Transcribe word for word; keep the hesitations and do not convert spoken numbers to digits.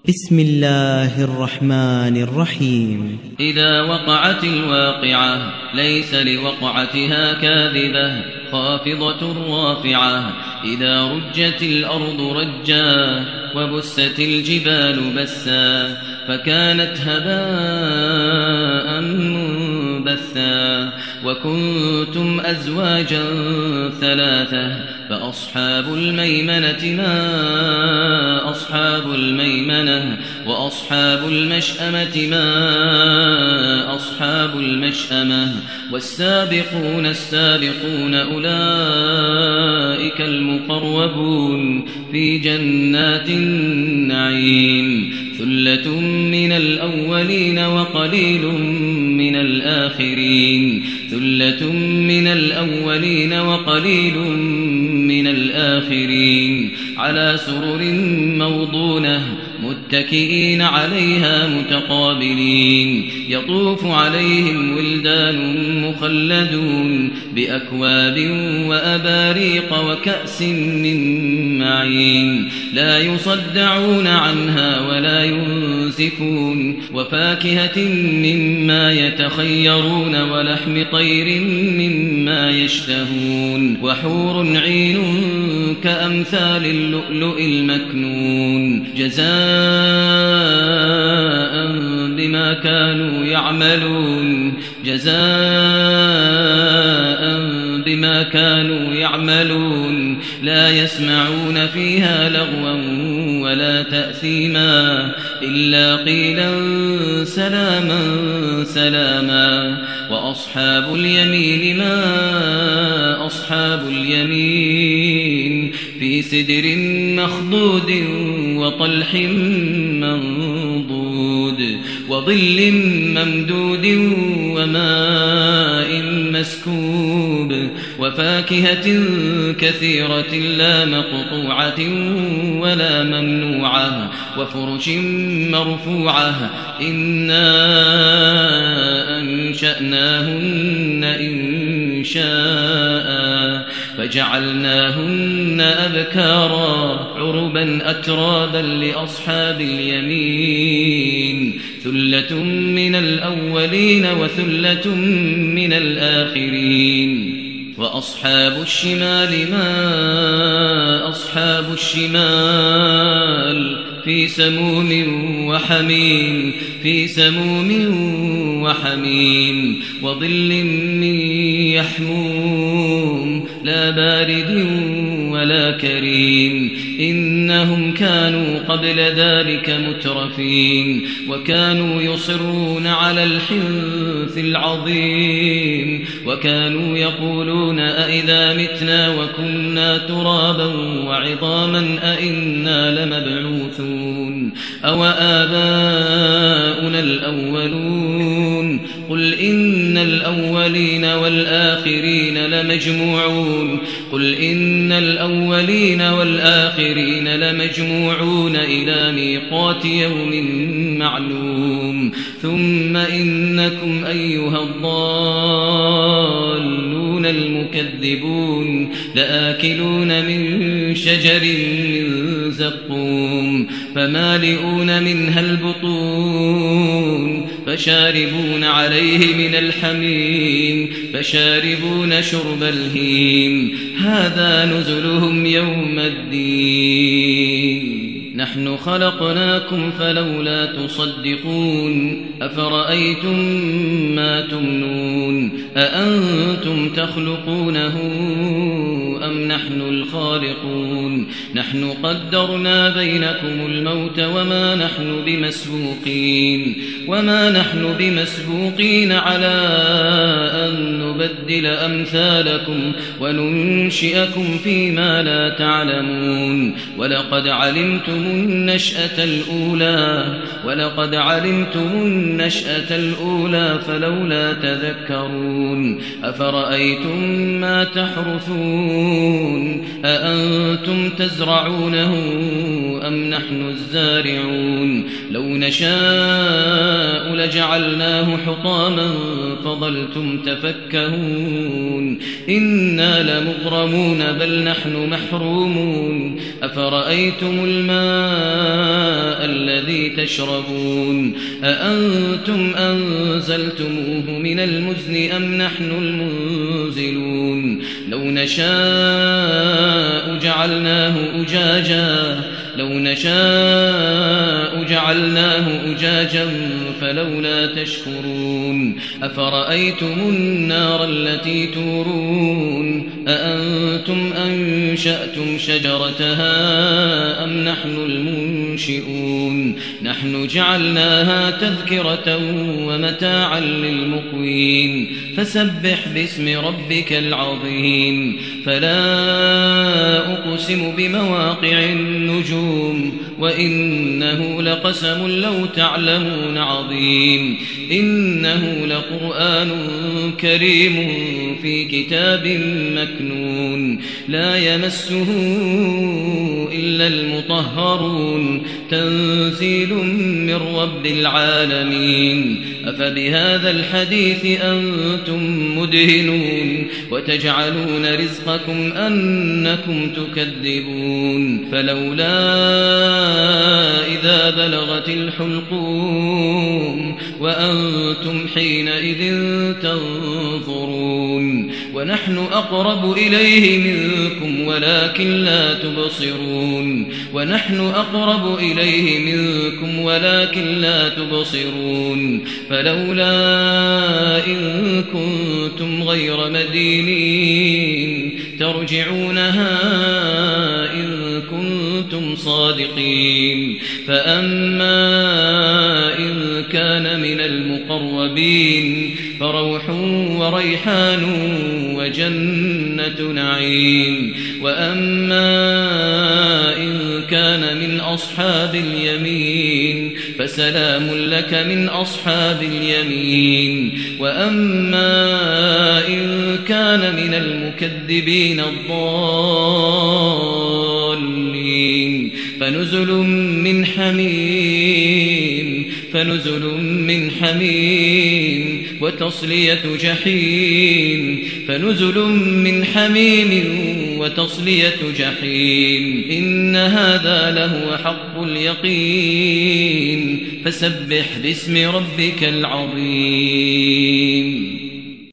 بسم الله الرحمن الرحيم. إذا وقعت الواقعة ليس لوقعتها كاذبة خافضة رافعة إذا رجت الأرض رجا وبست الجبال بسا فكانت هباء منبثا وكنتم أزواجا ثلاثة فأصحاب الميمنة ما أصحاب الميمنة وأصحاب المشأمة ما أصحاب المشأمة والسابقون السابقون أولئك المقربون في جنات النعيم ثلة من الأولين وقليل من الآخرين ثلة من الأولين وقليل من الآخرين على سرر موضونة متكئين عليها متقابلين يطوف عليهم ولدان مخلدون بأكواب وأباريق وكأس من معين لا يصدعون عنها ولا ينزفون وفاكهة مما يتخيرون ولحم طير مما يشتهون وحور عين كأمثال اللؤلؤ المكنون جزاء بما كانوا يعملون جزاء بما كانوا يعملون لا يسمعون فيها لغوا ولا تأثيما إلا قيلا سلاما سلاما وأصحاب اليمين ما أصحاب اليمين في سدر مخضود وطلح منضود وظل ممدود وماء مسكوب وفاكهة كثيرة لا مقطوعة ولا ممنوعة وفرش مرفوعة إنا أنشأناهن إن شاء فجعلناهن أبكارا عربا أترابا لأصحاب اليمين ثلة من الأولين وثلة من الآخرين وأصحاب الشمال ما أصحاب الشمال في سموم وحميم في سموم وحميم وظل من يحموم لا بارد ولا كريم إنهم كانوا قبل ذلك مترفين وكانوا يصرون على الحنث العظيم وكانوا يقولون أئذا متنا وكنا ترابا وعظاما أئنا لمبعوثون أو آباؤنا الأولون قل إن الأولين والآخرين لمجموعون قل إن الأولين والآخرين لمجموعون إلى ميقات يوم معلوم ثم إنكم أيها الضالون المكذبون لآكلون من شجر من زقوم فمالئون منها البطون فشاربون عليه من الحميم فشاربون شرب الهيم هذا نزلهم يوم الدين نحن خلقناكم فلولا تصدقون أفرأيتم ما تمنون أأنتم تخلقونه أم نحن الخالقون نحن قدرنا بينكم الموت وما نحن بمسبوقين وما نحن بمسبوقين على أن نبدل أمثالكم وننشئكم فيما لا تعلمون ولقد علمتم النشأة الأولى ولقد علمتم النشأة الأولى فلولا تذكرون أفرأيتم ما تحرثون أأنتم تزرعونه أم نحن الزارعون لو نشاء لجعلناه حطاما فظلتم تفكهون إنا لمغرمون بل نحن محرومون أفرأيتم الماء الذي تشربون أأنتم أنزلتموه من المزن أم نحن المنزلون لو نشاء جعلناه أجاجا لو نشاء جعلناه أجاجا فلولا تشكرون أفرأيتم النار التي تورون أأنتم أنشأتم شجرتها أم نحن المنشئون نحن جعلناها تذكرة ومتاعا للمقوين فسبح باسم ربك العظيم فلا أقسم بمواقع النجوم وإنه لقسم لو تعلمون عظيم إنه لقرآن كريم في كتاب مكنون لا يمسه إلا المطهرون تنزيل من رب العالمين أفبهذا الحديث أنتم مدهنون وتجعلون رزقكم أنكم تكذبون فلولا إذا بلغت الحلقوم وأنتم حينئذ تنظرون ونحن أقرب إليه منكم ولكن لا تبصرون ونحن أقرب إليه منكم ولكن لا تبصرون فلولا إن كنتم غير مدينين ترجعونها إن كنتم صادقين فأما إن كان من المقربين فروح وريحان وجنة نعيم وأما إن كان من أصحاب اليمين فسلام لك من أصحاب اليمين وأما إن كان من المكذبين الضالين فنزل من حميم فنزل من حميم وتصلية جحيم فنزل من حميم وتصلية جحيم إن هذا لهو حق اليقين فسبح باسم ربك العظيم